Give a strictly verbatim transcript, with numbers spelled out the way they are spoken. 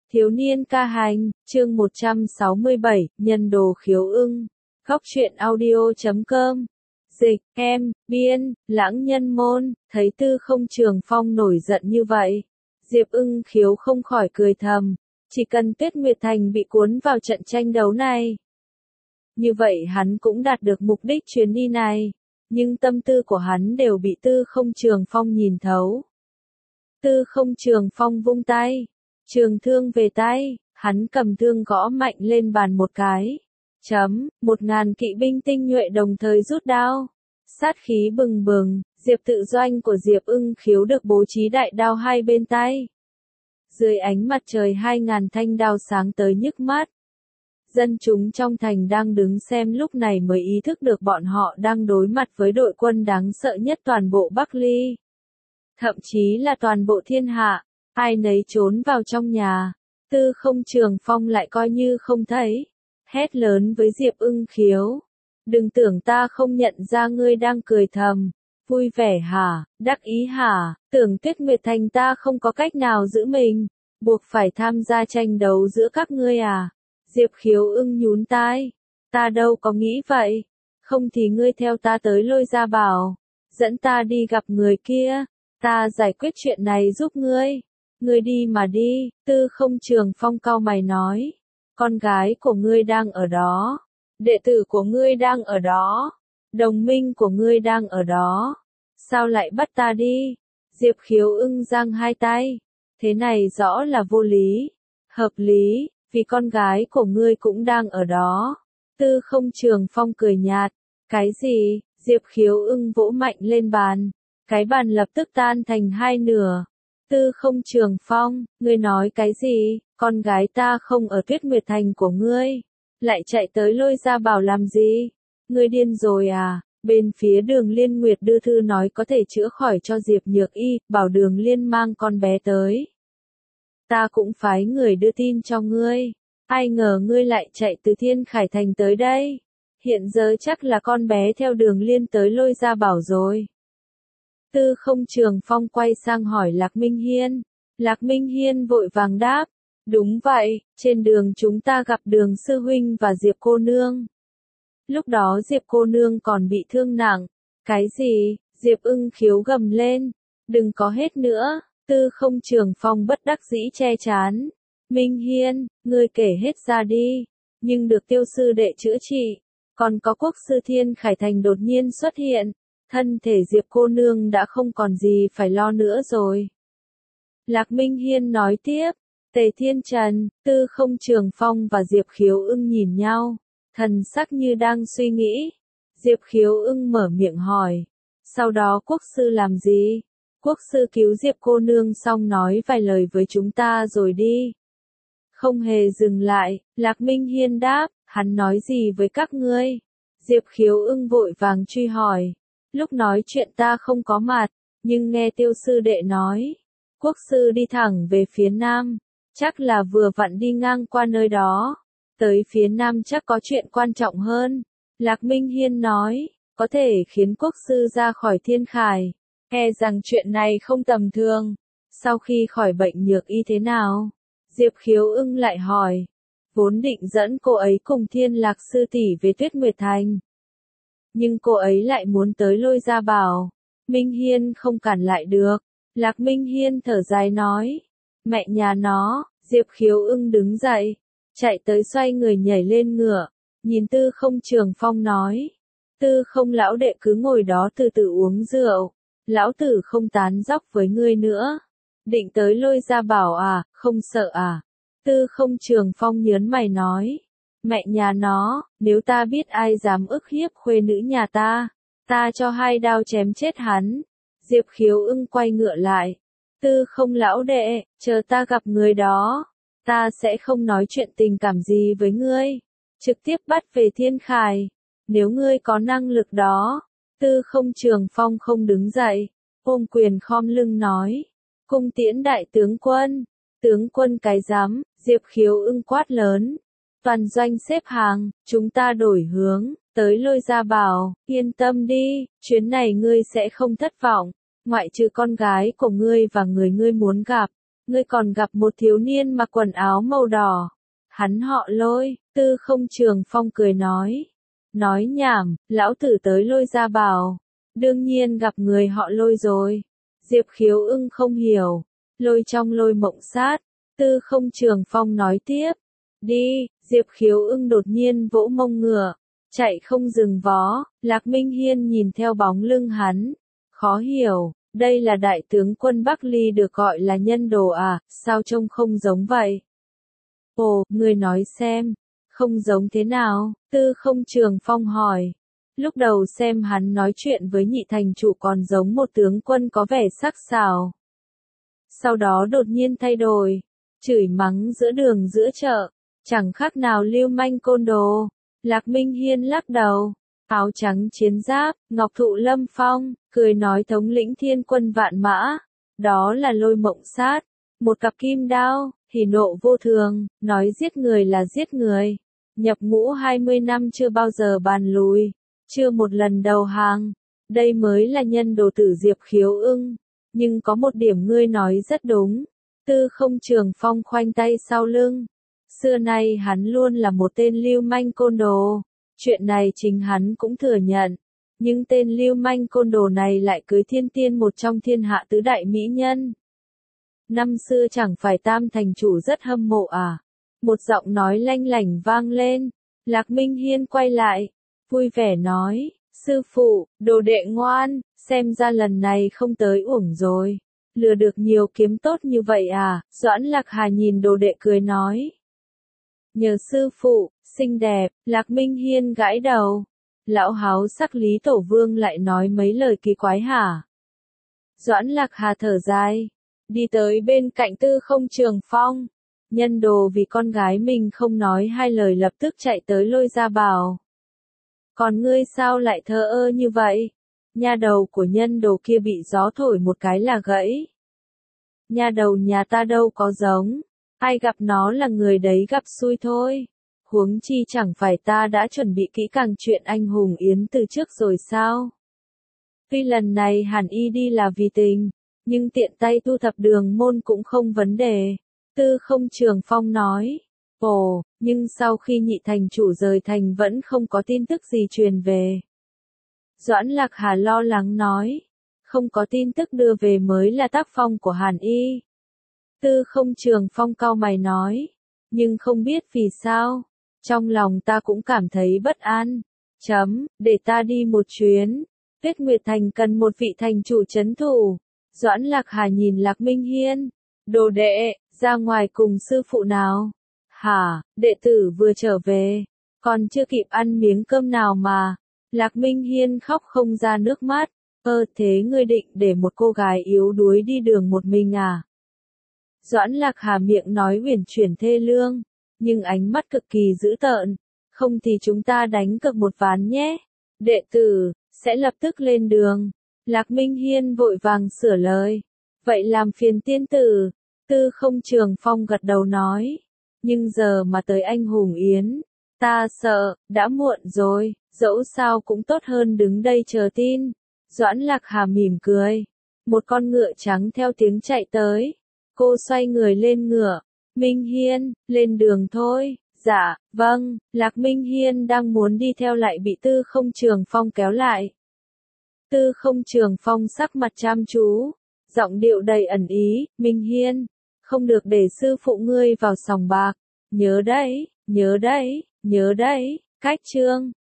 Thiếu niên ca hành, chương một trăm sáu mươi bảy, nhân đồ khiếu ưng. Góc truyện audio chấm com. Dịch, em, biên, lãng nhân môn, thấy Tư Không Trường Phong nổi giận như vậy. Diệp ưng khiếu không khỏi cười thầm. Chỉ cần Tuyết Nguyệt Thành bị cuốn vào trận tranh đấu này, như vậy hắn cũng đạt được mục đích chuyến đi này. Nhưng tâm tư của hắn đều bị Tư Không Trường Phong nhìn thấu. Tư Không Trường Phong vung tay. Trường thương về tay, hắn cầm thương gõ mạnh lên bàn một cái. Chấm, một ngàn kỵ binh tinh nhuệ đồng thời rút đao. Sát khí bừng bừng, Diệp tự doanh của Diệp ưng khiếu được bố trí đại đao hai bên tay. Dưới ánh mặt trời hai ngàn thanh đao sáng tới nhức mắt. Dân chúng trong thành đang đứng xem lúc này mới ý thức được bọn họ đang đối mặt với đội quân đáng sợ nhất toàn bộ Bắc Ly. Thậm chí là toàn bộ thiên hạ. Ai nấy trốn vào trong nhà, Tư Không Trường Phong lại coi như không thấy, hét lớn với Diệp ưng khiếu. Đừng tưởng ta không nhận ra ngươi đang cười thầm, vui vẻ hả, đắc ý hả, tưởng Tuyết Nguyệt Thành ta không có cách nào giữ mình, buộc phải tham gia tranh đấu giữa các ngươi à. Diệp khiếu ưng nhún tai, ta đâu có nghĩ vậy, không thì ngươi theo ta tới Lôi Gia Bảo, dẫn ta đi gặp người kia, ta giải quyết chuyện này giúp ngươi. Ngươi đi mà đi, Tư Không Trường Phong cau mày nói. Con gái của ngươi đang ở đó. Đệ tử của ngươi đang ở đó. Đồng minh của ngươi đang ở đó. Sao lại bắt ta đi? Diệp khiếu ưng giang hai tay. Thế này rõ là vô lý. Hợp lý, vì con gái của ngươi cũng đang ở đó. Tư Không Trường Phong cười nhạt. Cái gì? Diệp khiếu ưng vỗ mạnh lên bàn. Cái bàn lập tức tan thành hai nửa. Tư Không Trường Phong, ngươi nói cái gì, con gái ta không ở Tuyết Nguyệt Thành của ngươi, lại chạy tới Lôi Gia Bảo làm gì, ngươi điên rồi à, bên phía Đường Liên Nguyệt đưa thư nói có thể chữa khỏi cho Diệp Nhược Y, bảo Đường Liên mang con bé tới. Ta cũng phái người đưa tin cho ngươi, ai ngờ ngươi lại chạy từ Thiên Khải Thành tới đây, hiện giờ chắc là con bé theo Đường Liên tới Lôi Gia Bảo rồi. Tư Không Trường Phong quay sang hỏi Lạc Minh Hiên. Lạc Minh Hiên vội vàng đáp. Đúng vậy, trên đường chúng ta gặp Đường sư huynh và Diệp cô nương. Lúc đó Diệp cô nương còn bị thương nặng. Cái gì? Diệp ưng khiếu gầm lên. Đừng có hết nữa. Tư Không Trường Phong bất đắc dĩ che chán. Minh Hiên, ngươi kể hết ra đi. Nhưng được Tiêu sư đệ chữa trị. Còn có Quốc sư Thiên Khải Thành đột nhiên xuất hiện. Thân thể Diệp cô nương đã không còn gì phải lo nữa rồi. Lạc Minh Hiên nói tiếp, Tề Thiên Trần, Tư Không Trường Phong và Diệp khiếu ưng nhìn nhau, thần sắc như đang suy nghĩ. Diệp khiếu ưng mở miệng hỏi, sau đó Quốc sư làm gì? Quốc sư cứu Diệp cô nương xong nói vài lời với chúng ta rồi đi. Không hề dừng lại, Lạc Minh Hiên đáp, hắn nói gì với các ngươi? Diệp khiếu ưng vội vàng truy hỏi. Lúc nói chuyện ta không có mặt, nhưng nghe Tiêu sư đệ nói, Quốc sư đi thẳng về phía nam, chắc là vừa vặn đi ngang qua nơi đó, tới phía nam chắc có chuyện quan trọng hơn. Lạc Minh Hiên nói, có thể khiến Quốc sư ra khỏi Thiên Khải, e rằng chuyện này không tầm thường. Sau khi khỏi bệnh Nhược Y thế nào? Diệp khiếu ưng lại hỏi, vốn định dẫn cô ấy cùng Thiên Lạc sư tỷ về Tuyết Nguyệt Thành. Nhưng cô ấy lại muốn tới Lôi Gia Bảo. Minh Hiên không cản lại được. Lạc Minh Hiên thở dài nói. Mẹ nhà nó, Diệp khiếu ưng đứng dậy. Chạy tới xoay người nhảy lên ngựa. Nhìn Tư Không Trường Phong nói. Tư Không lão đệ cứ ngồi đó từ từ uống rượu. Lão tử không tán dóc với ngươi nữa. Định tới Lôi Gia Bảo à, không sợ à? Tư Không Trường Phong nhớn mày nói. Mẹ nhà nó, nếu ta biết ai dám ức hiếp khuê nữ nhà ta, ta cho hai đao chém chết hắn. Diệp khiếu ưng quay ngựa lại. Tư Không lão đệ, chờ ta gặp người đó. Ta sẽ không nói chuyện tình cảm gì với ngươi. Trực tiếp bắt về Thiên Khải. Nếu ngươi có năng lực đó. Tư Không Trường Phong không đứng dậy. Ôm quyền khom lưng nói. Cung tiễn đại tướng quân. Tướng quân cái dám, Diệp khiếu ưng quát lớn. Toàn doanh xếp hàng, chúng ta đổi hướng, tới Lôi Gia Bảo, yên tâm đi, chuyến này ngươi sẽ không thất vọng, ngoại trừ con gái của ngươi và người ngươi muốn gặp, ngươi còn gặp một thiếu niên mặc quần áo màu đỏ. Hắn họ Lôi, Tư Không Trường Phong cười nói. Nói nhảm, lão tử tới Lôi Gia Bảo. Đương nhiên gặp người họ Lôi rồi. Diệp Khiếu Ưng không hiểu. Lôi trong Lôi Mộng Sát. Tư Không Trường Phong nói tiếp. Đi, Diệp Khiếu Ưng đột nhiên vỗ mông ngựa. Chạy không dừng vó, Lạc Minh Hiên nhìn theo bóng lưng hắn. Khó hiểu, đây là đại tướng quân Bắc Ly được gọi là nhân đồ à, sao trông không giống vậy? Ồ, người nói xem, không giống thế nào? Tư Không Trường Phong hỏi. Lúc đầu xem hắn nói chuyện với nhị thành chủ còn giống một tướng quân có vẻ sắc sảo. Sau đó đột nhiên thay đổi, chửi mắng giữa đường giữa chợ, chẳng khác nào lưu manh côn đồ. Lạc Minh Hiên lắc đầu, áo trắng chiến giáp, ngọc thụ lâm phong, cười nói thống lĩnh thiên quân vạn mã. Đó là Lôi Mộng Sát, một cặp kim đao, hỉ nộ vô thường, nói giết người là giết người. Nhập ngũ hai mươi năm chưa bao giờ bàn lùi, chưa một lần đầu hàng. Đây mới là nhân đồ tử Diệp Khiếu Ưng. Nhưng có một điểm ngươi nói rất đúng. Tư Không Trường Phong khoanh tay sau lưng. Xưa nay hắn luôn là một tên lưu manh côn đồ. Chuyện này chính hắn cũng thừa nhận. Nhưng tên lưu manh côn đồ này lại cưới thiên tiên một trong thiên hạ tứ đại mỹ nhân. Năm xưa chẳng phải Tam thành chủ rất hâm mộ à? Một giọng nói lanh lảnh vang lên. Lạc Minh Hiên quay lại, vui vẻ nói, sư phụ, đồ đệ ngoan, xem ra lần này không tới uổng rồi. Lừa được nhiều kiếm tốt như vậy à? Doãn Lạc Hà nhìn đồ đệ cười nói. Nhờ sư phụ, xinh đẹp. Lạc Minh Hiên gãi đầu. Lão háo sắc Lý Tổ Vương lại nói mấy lời kỳ quái hả? Doãn Lạc Hà thở dài, đi tới bên cạnh Tư Không Trường Phong. Nhân đồ vì con gái mình không nói hai lời lập tức chạy tới Lôi Gia Bảo. Còn ngươi sao lại thờ ơ như vậy? Nha đầu của nhân đồ kia bị gió thổi một cái là gãy. Nha đầu nhà ta đâu có giống. Ai gặp nó là người đấy gặp xui thôi. Huống chi chẳng phải ta đã chuẩn bị kỹ càng chuyện anh hùng yến từ trước rồi sao? Tuy lần này Hàn Y đi là vì tình, nhưng tiện tay thu thập Đường Môn cũng không vấn đề. Tư Không Trường Phong nói. Ồ, nhưng sau khi nhị thành chủ rời thành vẫn không có tin tức gì truyền về. Doãn Lạc Hà lo lắng nói. Không có tin tức đưa về mới là tác phong của Hàn Y. Tư Không Trường Phong cau mày nói. Nhưng không biết vì sao. Trong lòng ta cũng cảm thấy bất an. Chấm, để ta đi một chuyến. Tuyết Nguyệt Thành cần một vị thành chủ trấn thủ. Doãn Lạc Hà nhìn Lạc Minh Hiên. Đồ đệ, ra ngoài cùng sư phụ nào. Hả, đệ tử vừa trở về. Còn chưa kịp ăn miếng cơm nào mà. Lạc Minh Hiên khóc không ra nước mắt. Ơ thế ngươi định để một cô gái yếu đuối đi đường một mình à? Doãn Lạc Hà miệng nói uyển chuyển thê lương, nhưng ánh mắt cực kỳ dữ tợn. Không thì chúng ta đánh cược một ván nhé. Đệ tử, sẽ lập tức lên đường. Lạc Minh Hiên vội vàng sửa lời. Vậy làm phiền tiên tử. Tư Không Trường Phong gật đầu nói. Nhưng giờ mà tới anh hùng yến, ta sợ, đã muộn rồi, dẫu sao cũng tốt hơn đứng đây chờ tin. Doãn Lạc Hà mỉm cười. Một con ngựa trắng theo tiếng chạy tới. Cô xoay người lên ngựa. Minh Hiên, lên đường thôi. Dạ, vâng. Lạc Minh Hiên đang muốn đi theo lại bị Tư Không Trường Phong kéo lại. Tư Không Trường Phong sắc mặt chăm chú, giọng điệu đầy ẩn ý. Minh Hiên, không được để sư phụ ngươi vào sòng bạc. Nhớ đấy, nhớ đấy, nhớ đấy. Cách chương